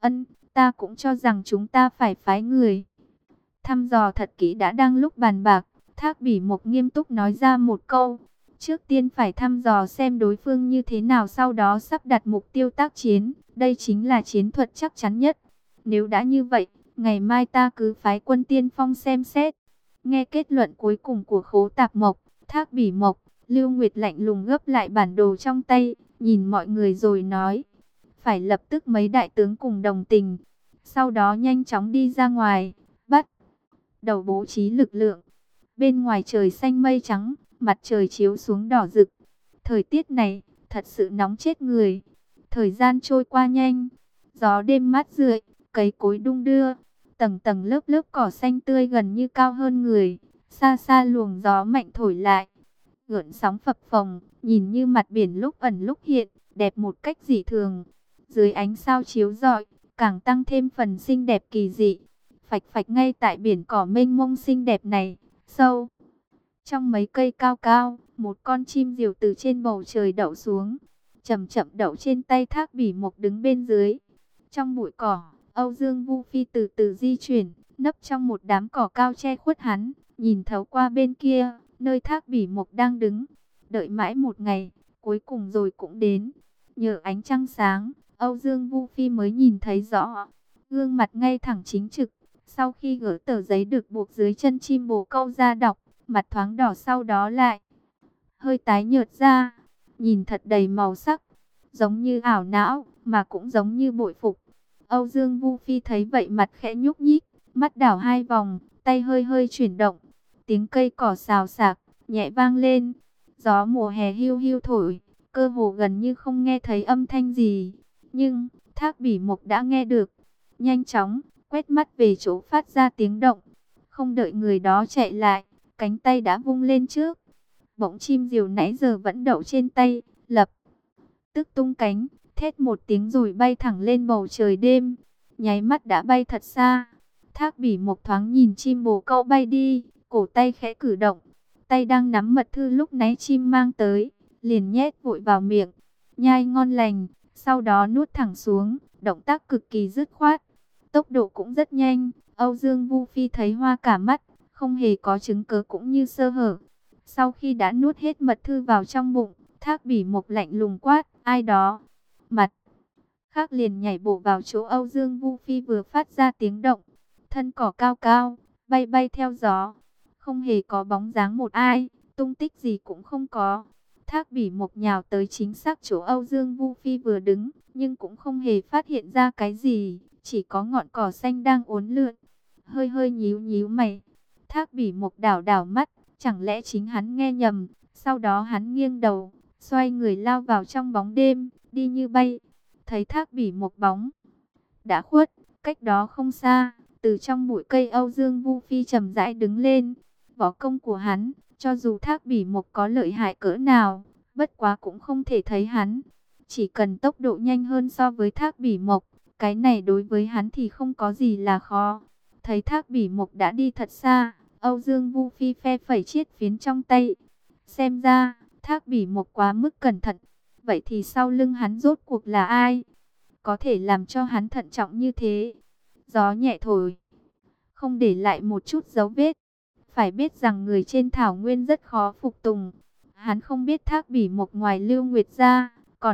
Ta cũng cho rằng chúng ta phải phái người thăm dò thật kỹ đã. Đang lúc bàn bạc, Thác Bỉ Mộc nghiêm túc nói ra một câu. Trước tiên phải thăm dò xem đối phương như thế nào, sau đó sắp đặt mục tiêu tác chiến. Đây chính là chiến thuật chắc chắn nhất. Nếu đã như vậy, ngày mai ta cứ phái quân tiên phong xem xét. Nghe kết luận cuối cùng của Khố Tạp Mộc, Thác Bỉ Mộc, Lưu Nguyệt lạnh lùng gấp lại bản đồ trong tay, nhìn mọi người rồi nói. Phải lập tức mấy đại tướng cùng đồng tình. Sau đó nhanh chóng đi ra ngoài, bắt đầu bố trí lực lượng. Bên ngoài trời xanh mây trắng, mặt trời chiếu xuống đỏ rực. Thời tiết này thật sự nóng chết người. Thời gian trôi qua nhanh, gió đêm mát rượi, cây cối đung đưa, tầng tầng lớp lớp cỏ xanh tươi gần như cao hơn người. Xa xa luồng gió mạnh thổi lại, gợn sóng phập phồng, nhìn như mặt biển lúc ẩn lúc hiện, đẹp một cách dị thường. Dưới ánh sao chiếu rọi, càng tăng thêm phần xinh đẹp kỳ dị. Phạch phạch ngay tại biển cỏ mênh mông xinh đẹp này, sâu trong mấy cây cao cao, một con chim diều từ trên bầu trời đậu xuống, chậm chậm đậu trên tay Thác Bỉ Mộc đứng bên dưới. Trong bụi cỏ, Âu Dương Vu Phi từ từ di chuyển, nấp trong một đám cỏ cao che khuất hắn, nhìn thấu qua bên kia, nơi Thác Bỉ Mộc đang đứng. Đợi mãi một ngày, cuối cùng rồi cũng đến. Nhờ ánh trăng sáng, Âu Dương Vu Phi mới nhìn thấy rõ gương mặt ngay thẳng chính trực. Sau khi gỡ tờ giấy được buộc dưới chân chim bồ câu ra đọc, mặt thoáng đỏ, sau đó lại hơi tái nhợt ra, nhìn thật đầy màu sắc, giống như ảo não, mà cũng giống như bội phục. Âu Dương Vu Phi thấy vậy mặt khẽ nhúc nhích, mắt đảo hai vòng, tay hơi hơi chuyển động. Tiếng cây cỏ xào xạc, nhẹ vang lên, gió mùa hè hiu hiu thổi, cơ hồ gần như không nghe thấy âm thanh gì. Nhưng Thác Bỉ Mộc đã nghe được, nhanh chóng quét mắt về chỗ phát ra tiếng động. Không đợi người đó chạy lại, cánh tay đã vung lên trước. Bỗng chim diều nãy giờ vẫn đậu trên tay, lập tức tung cánh, thét một tiếng rồi bay thẳng lên bầu trời đêm. Nháy mắt đã bay thật xa. Thác Bỉ Mộc thoáng nhìn chim bồ câu bay đi, cổ tay khẽ cử động. Tay đang nắm mật thư lúc nãy chim mang tới, liền nhét vội vào miệng, nhai ngon lành, sau đó nuốt thẳng xuống, động tác cực kỳ dứt khoát. Tốc độ cũng rất nhanh. Âu Dương Vu Phi thấy hoa cả mắt, không hề có chứng cớ cũng như sơ hở. Sau khi đã nuốt hết mật thư vào trong bụng, Thác Bỉ Mộc lạnh lùng quát, ai đó. Mặt khác liền nhảy bổ vào chỗ Âu Dương Vu Phi vừa phát ra tiếng động. Thân cỏ cao cao, bay bay theo gió. Không hề có bóng dáng một ai, tung tích gì cũng không có. Thác Bỉ Mộc nhào tới chính xác chỗ Âu Dương Vu Phi vừa đứng, nhưng cũng không hề phát hiện ra cái gì. Chỉ có ngọn cỏ xanh đang uốn lượn, hơi hơi nhíu nhíu mày. Thác Bỉ Mộc đảo đảo mắt, chẳng lẽ chính hắn nghe nhầm. Sau đó hắn nghiêng đầu, xoay người lao vào trong bóng đêm, đi như bay. Thấy Thác Bỉ Mộc bóng đã khuất, cách đó không xa, từ trong bụi cây Âu Dương Vu Phi chậm rãi đứng lên. Võ công của hắn, cho dù Thác Bỉ Mộc có lợi hại cỡ nào, bất quá cũng không thể thấy hắn. Chỉ cần tốc độ nhanh hơn so với Thác Bỉ Mộc, cái này đối với hắn thì không có gì là khó. Thấy Thác Bỉ Mộc đã đi thật xa, Âu Dương Vu Phi phe phẩy chiếc phiến trong tay. Xem ra, Thác Bỉ Mộc quá mức cẩn thận. Vậy thì sau lưng hắn rốt cuộc là ai? Có thể làm cho hắn thận trọng như thế? Gió nhẹ thổi, không để lại một chút dấu vết. Phải biết rằng người trên thảo nguyên rất khó phục tùng. Hắn không biết Thác Bỉ Mộc ngoài Lưu Nguyệt ra,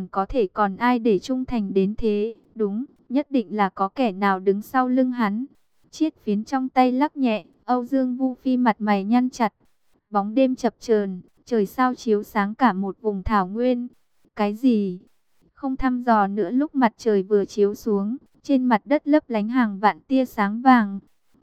còn ai để trung thành đến thế? Đúng, nhất định là có kẻ nào đứng sau lưng hắn. Chiếc phiến trong tay lắc nhẹ, Âu Dương Vu Phi mặt mày nhăn chặt. Bóng đêm chập chờn, trời sao chiếu sáng cả một vùng thảo nguyên. Cái gì? Không thăm dò nữa, lúc mặt trời vừa chiếu xuống, trên mặt đất lấp lánh hàng vạn tia sáng vàng.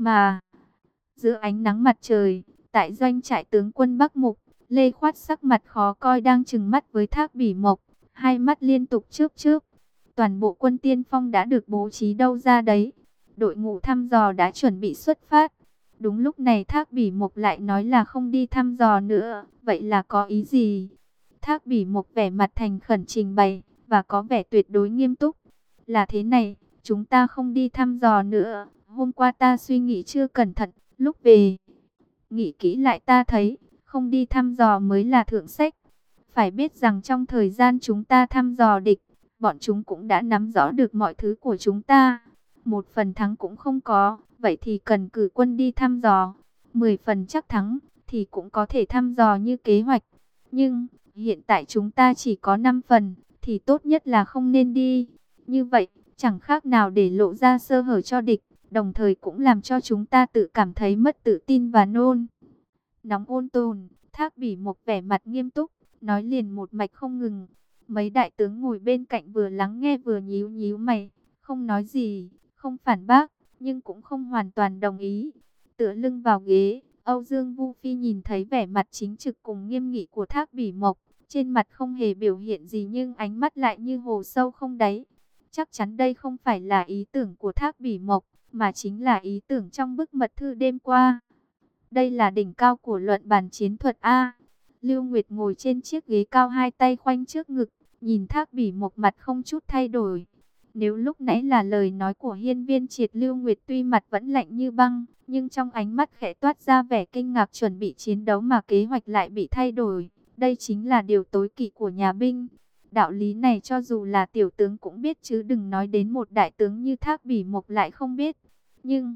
Mà giữa ánh nắng mặt trời, tại doanh trại tướng quân Bắc Mục, Lê Khoát sắc mặt khó coi đang trừng mắt với Thác Bỉ Mộc, hai mắt liên tục chớp chớp. Toàn bộ quân tiên phong đã được bố trí đâu ra đấy. Đội ngũ thăm dò đã chuẩn bị xuất phát. Đúng lúc này Thác Bỉ Mộc lại nói là không đi thăm dò nữa. Vậy là có ý gì? Thác Bỉ Mộc vẻ mặt thành khẩn trình bày và có vẻ tuyệt đối nghiêm túc. Là thế này, chúng ta không đi thăm dò nữa. Hôm qua ta suy nghĩ chưa cẩn thận, lúc về nghĩ kỹ lại ta thấy không đi thăm dò mới là thượng sách. Phải biết rằng trong thời gian chúng ta thăm dò địch, bọn chúng cũng đã nắm rõ được mọi thứ của chúng ta. Một phần thắng cũng không có, vậy thì cần cử quân đi thăm dò. 10 phần chắc thắng, thì cũng có thể thăm dò như kế hoạch. Nhưng, hiện tại chúng ta chỉ có 5 phần, thì tốt nhất là không nên đi. Như vậy, chẳng khác nào để lộ ra sơ hở cho địch, đồng thời cũng làm cho chúng ta tự cảm thấy mất tự tin và nôn nóng ôn tồn. Thác Bỉ Mộc vẻ mặt nghiêm túc, nói liền một mạch không ngừng. Mấy đại tướng ngồi bên cạnh vừa lắng nghe vừa nhíu nhíu mày, không nói gì, không phản bác, nhưng cũng không hoàn toàn đồng ý. Tựa lưng vào ghế, Âu Dương Vu Phi nhìn thấy vẻ mặt chính trực cùng nghiêm nghị của Thác Bỉ Mộc, trên mặt không hề biểu hiện gì nhưng ánh mắt lại như hồ sâu không đáy. Chắc chắn đây không phải là ý tưởng của Thác Bỉ Mộc, mà chính là ý tưởng trong bức mật thư đêm qua. Đây là đỉnh cao của luận bàn chiến thuật A. Lưu Nguyệt ngồi trên chiếc ghế cao, hai tay khoanh trước ngực, nhìn Thác Bỉ Mộc mặt không chút thay đổi. Nếu lúc nãy là lời nói của Hiên Viên Triệt, Lưu Nguyệt tuy mặt vẫn lạnh như băng, nhưng trong ánh mắt khẽ toát ra vẻ kinh ngạc, chuẩn bị chiến đấu mà kế hoạch lại bị thay đổi. Đây chính là điều tối kỵ của nhà binh. Đạo lý này cho dù là tiểu tướng cũng biết, chứ đừng nói đến một đại tướng như Thác Bỉ Mộc lại không biết. Nhưng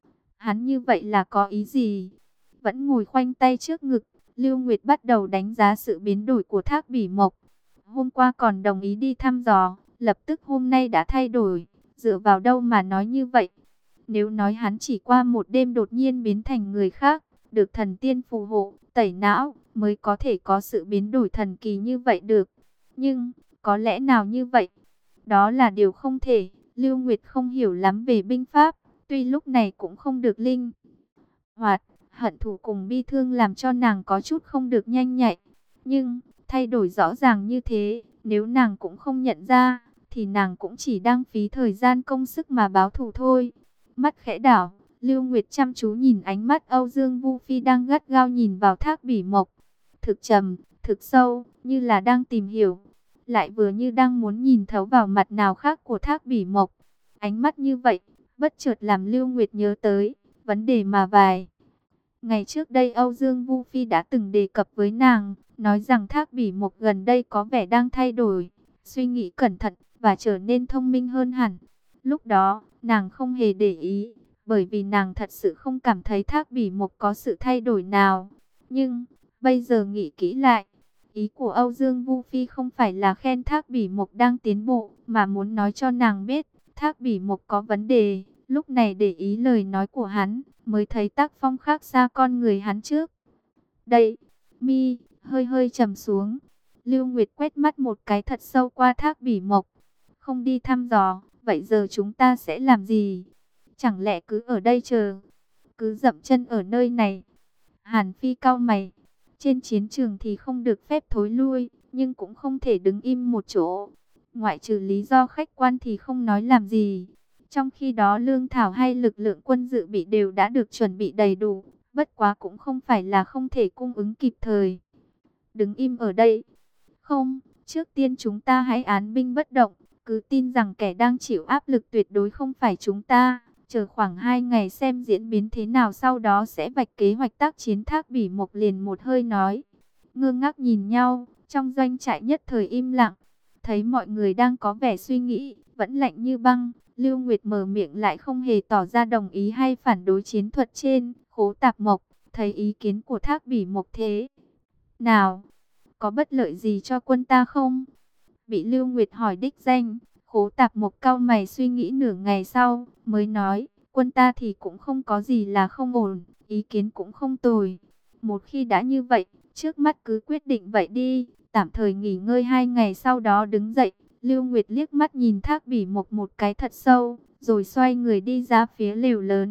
hắn như vậy là có ý gì? Vẫn ngồi khoanh tay trước ngực, Lưu Nguyệt bắt đầu đánh giá sự biến đổi của Thác Bỉ Mộc. Hôm qua còn đồng ý đi thăm dò, lập tức hôm nay đã thay đổi, dựa vào đâu mà nói như vậy? Nếu nói hắn chỉ qua một đêm đột nhiên biến thành người khác, được thần tiên phù hộ, tẩy não, mới có thể có sự biến đổi thần kỳ như vậy được. Nhưng, có lẽ nào như vậy? Đó là điều không thể. Lưu Nguyệt không hiểu lắm về binh pháp, tuy lúc này cũng không được linh hoạt. Hận thù cùng bi thương làm cho nàng có chút không được nhanh nhạy. Nhưng, thay đổi rõ ràng như thế, nếu nàng cũng không nhận ra, thì nàng cũng chỉ đang phí thời gian công sức mà báo thù thôi. Mắt khẽ đảo, Lưu Nguyệt chăm chú nhìn ánh mắt Âu Dương Vu Phi đang gắt gao nhìn vào Thác Bỉ Mộc. Thực trầm, thực sâu, như là đang tìm hiểu, lại vừa như đang muốn nhìn thấu vào mặt nào khác của Thác Bỉ Mộc. Ánh mắt như vậy, bất chợt làm Lưu Nguyệt nhớ tới vấn đề mà vài ngày trước đây Âu Dương Vu Phi đã từng đề cập với nàng, nói rằng Thác Bỉ Mộc gần đây có vẻ đang thay đổi, suy nghĩ cẩn thận và trở nên thông minh hơn hẳn. Lúc đó, nàng không hề để ý, bởi vì nàng thật sự không cảm thấy Thác Bỉ Mộc có sự thay đổi nào. Nhưng, bây giờ nghĩ kỹ lại, ý của Âu Dương Vu Phi không phải là khen Thác Bỉ Mộc đang tiến bộ, mà muốn nói cho nàng biết, Thác Bỉ Mộc có vấn đề. Lúc này để ý lời nói của hắn, mới thấy tác phong khác xa con người hắn trước. Đây, mi, hơi hơi trầm xuống. Lưu Nguyệt quét mắt một cái thật sâu qua Thác Bỉ Mộc. Không đi thăm dò, vậy giờ chúng ta sẽ làm gì? Chẳng lẽ cứ ở đây chờ, cứ dậm chân ở nơi này? Hàn Phi cau mày. Trên chiến trường thì không được phép thối lui, nhưng cũng không thể đứng im một chỗ. Ngoại trừ lý do khách quan thì không nói làm gì. Trong khi đó lương thảo hay lực lượng quân dự bị đều đã được chuẩn bị đầy đủ, bất quá cũng không phải là không thể cung ứng kịp thời. Đứng im ở đây? Không, trước tiên chúng ta hãy án binh bất động, cứ tin rằng kẻ đang chịu áp lực tuyệt đối không phải chúng ta. Chờ khoảng 2 ngày xem diễn biến thế nào, sau đó sẽ vạch kế hoạch tác chiến. Thác Bỉ Mộc liền một hơi nói. Ngơ ngác nhìn nhau, trong doanh trại nhất thời im lặng. Thấy mọi người đang có vẻ suy nghĩ, vẫn lạnh như băng. Lưu Nguyệt mở miệng lại không hề tỏ ra đồng ý hay phản đối chiến thuật trên. Khố Tạp Mộc, thấy ý kiến của Thác Bỉ Mộc thế nào? Có bất lợi gì cho quân ta không? Bị Lưu Nguyệt hỏi đích danh, Khố Tạp Mộc cau mày suy nghĩ nửa ngày sau, mới nói, quân ta thì cũng không có gì là không ổn, ý kiến cũng không tồi. Một khi đã như vậy, trước mắt cứ quyết định vậy đi, tạm thời nghỉ ngơi 2 ngày sau đó đứng dậy. Lưu Nguyệt liếc mắt nhìn Thác Bỉ Mộc một cái thật sâu, rồi xoay người đi ra phía lều lớn.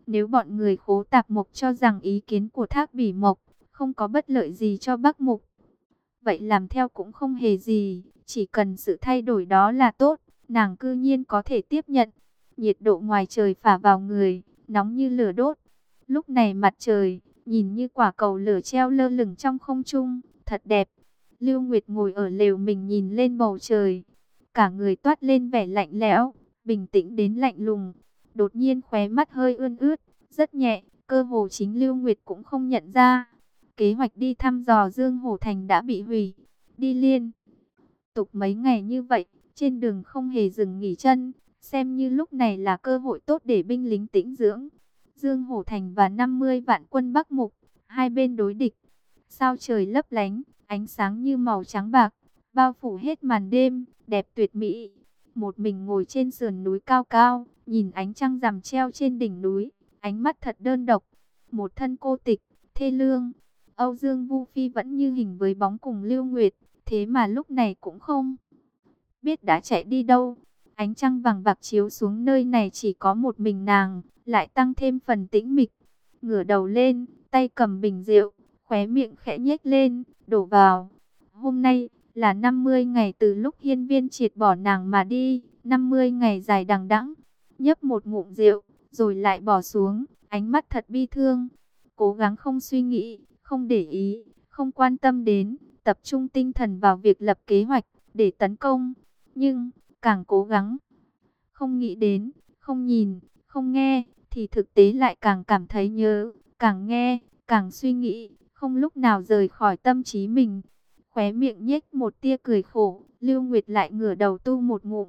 Nếu bọn người Khố Tạp Mộc cho rằng ý kiến của Thác Bỉ Mộc không có bất lợi gì cho Bắc Mục, vậy làm theo cũng không hề gì, chỉ cần sự thay đổi đó là tốt, nàng cư nhiên có thể tiếp nhận. Nhiệt độ ngoài trời phả vào người, nóng như lửa đốt. Lúc này mặt trời, nhìn như quả cầu lửa treo lơ lửng trong không trung, thật đẹp. Lưu Nguyệt ngồi ở lều mình nhìn lên bầu trời, cả người toát lên vẻ lạnh lẽo, bình tĩnh đến lạnh lùng. Đột nhiên khóe mắt hơi ươn ướt, rất nhẹ, cơ hồ chính Lưu Nguyệt cũng không nhận ra. Kế hoạch đi thăm dò Dương Hổ Thành đã bị hủy, đi liên tục mấy ngày như vậy, trên đường không hề dừng nghỉ chân, xem như lúc này là cơ hội tốt để binh lính tĩnh dưỡng. Dương Hổ Thành và 50 vạn quân Bắc Mục, hai bên đối địch. Sao trời lấp lánh, ánh sáng như màu trắng bạc, bao phủ hết màn đêm, đẹp tuyệt mỹ. Một mình ngồi trên sườn núi cao cao, nhìn ánh trăng rằm treo trên đỉnh núi, ánh mắt thật đơn độc. Một thân cô tịch, thê lương. Âu Dương Vu Phi vẫn như hình với bóng cùng Lưu Nguyệt, thế mà lúc này cũng không biết đã chạy đi đâu. Ánh trăng vàng bạc chiếu xuống nơi này chỉ có một mình nàng, lại tăng thêm phần tĩnh mịch. Ngửa đầu lên, tay cầm bình rượu, khóe miệng khẽ nhếch lên, đổ vào. Hôm nay là 50 ngày từ lúc Hiên Viên Triệt bỏ nàng mà đi, 50 ngày dài đằng đẵng. Nhấp một ngụm rượu, rồi lại bỏ xuống, ánh mắt thật bi thương. Cố gắng không suy nghĩ, không để ý, không quan tâm đến, tập trung tinh thần vào việc lập kế hoạch để tấn công. Nhưng càng cố gắng không nghĩ đến, không nhìn, không nghe, thì thực tế lại càng cảm thấy nhớ, càng nghe, càng suy nghĩ, không lúc nào rời khỏi tâm trí mình. Khóe miệng nhếch một tia cười khổ, Lưu Nguyệt lại ngửa đầu tu một ngụm.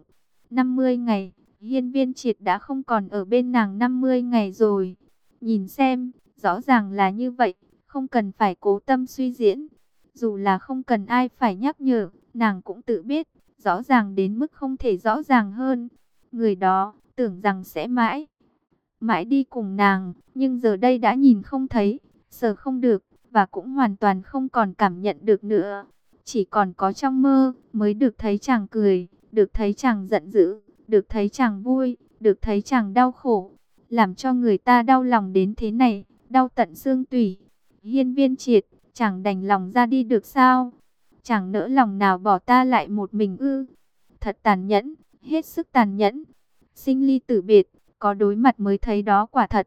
50 ngày, Hiên Viên Triệt đã không còn ở bên nàng 50 ngày rồi. Nhìn xem, rõ ràng là như vậy, không cần phải cố tâm suy diễn. Dù là không cần ai phải nhắc nhở, nàng cũng tự biết, rõ ràng đến mức không thể rõ ràng hơn. Người đó, tưởng rằng sẽ mãi mãi đi cùng nàng, nhưng giờ đây đã nhìn không thấy, sờ không được, và cũng hoàn toàn không còn cảm nhận được nữa. Chỉ còn có trong mơ, mới được thấy chàng cười, được thấy chàng giận dữ, được thấy chàng vui, được thấy chàng đau khổ. Làm cho người ta đau lòng đến thế này, đau tận xương tủy. Hiên Viên Triệt, chàng đành lòng ra đi được sao? Chàng nỡ lòng nào bỏ ta lại một mình ư? Thật tàn nhẫn, hết sức tàn nhẫn. Sinh ly tử biệt, có đối mặt mới thấy đó quả thật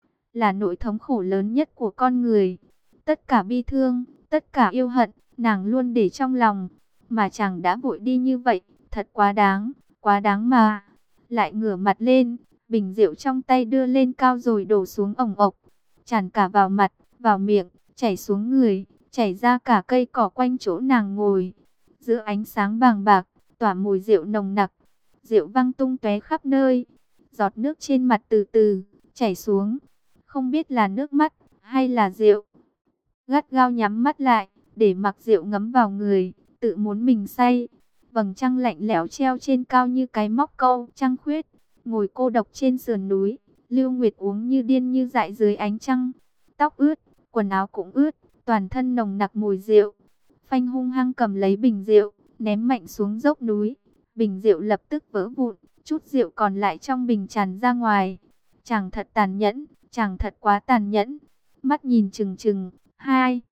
là nỗi thống khổ lớn nhất của con người. Tất cả bi thương, tất cả yêu hận, nàng luôn để trong lòng. Mà chàng đã vội đi như vậy, thật quá đáng mà. Lại ngửa mặt lên, bình rượu trong tay đưa lên cao rồi đổ xuống ồng ộc. Tràn cả vào mặt, vào miệng, chảy xuống người, chảy ra cả cây cỏ quanh chỗ nàng ngồi. Giữa ánh sáng vàng bạc, tỏa mùi rượu nồng nặc. Rượu văng tung tóe khắp nơi. Giọt nước trên mặt từ từ chảy xuống, không biết là nước mắt hay là rượu. Gắt gao nhắm mắt lại, để mặc rượu ngấm vào người, tự muốn mình say. Vầng trăng lạnh lẽo treo trên cao như cái móc câu trăng khuyết. Ngồi cô độc trên sườn núi, Lưu Nguyệt uống như điên như dại dưới ánh trăng. Tóc ướt, quần áo cũng ướt, toàn thân nồng nặc mùi rượu. Phanh hung hăng cầm lấy bình rượu, ném mạnh xuống dốc núi. Bình rượu lập tức vỡ vụn, chút rượu còn lại trong bình tràn ra ngoài. Chàng thật tàn nhẫn, chàng thật quá tàn nhẫn. Mắt nhìn trừng trừng, hai